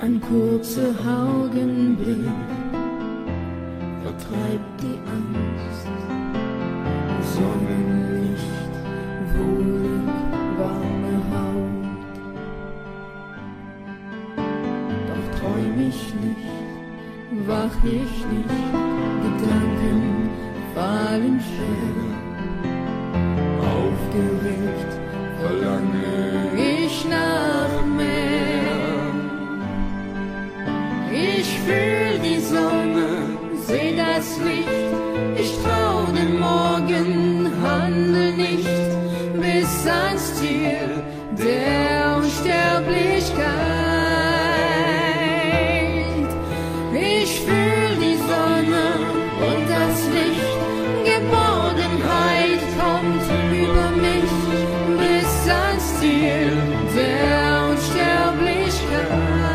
Ein kurzer Augenblick vertreibt die Angst. Sonnenlicht, wohlig, warme Haut. Doch träum ich nicht, wach ich nicht, Gedanken fallen schwer. Aufgeregt verlange ich nach mehr. Ich fühl die Sonne, seh das Licht, ich trau dem Morgen, handel nicht bis ans Ziel der Unsterblichkeit. Ich fühl die Sonne und das Licht, Geborgenheit kommt über mich bis ans Ziel der Unsterblichkeit.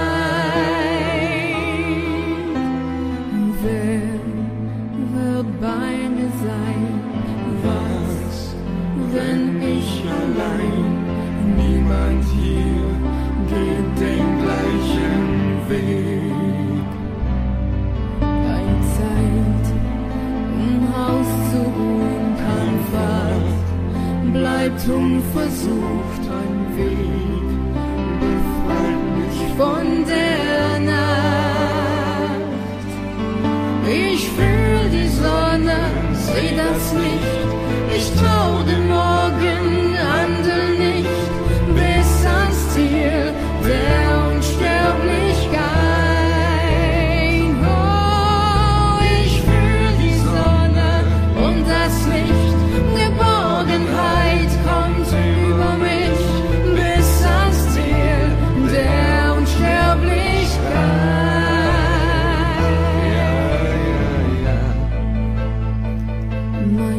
Wer wird bei mir sein? Was, wenn ich allein? Niemand hier geht den gleichen Weg. Keine Zeit, um auszuruhen, kein Pfad bleibt unversucht. Ein Weg befreit mich von der Nacht. Ich fühl die Sonne, seh das Licht, ich trau dem Morgen, handel nicht bis ans Ziel der Unsterblichkeit. Oh, ich fühl die Sonne und das Licht, Geborgenheit kommt über mich bis ans Ziel der Unsterblichkeit. Mein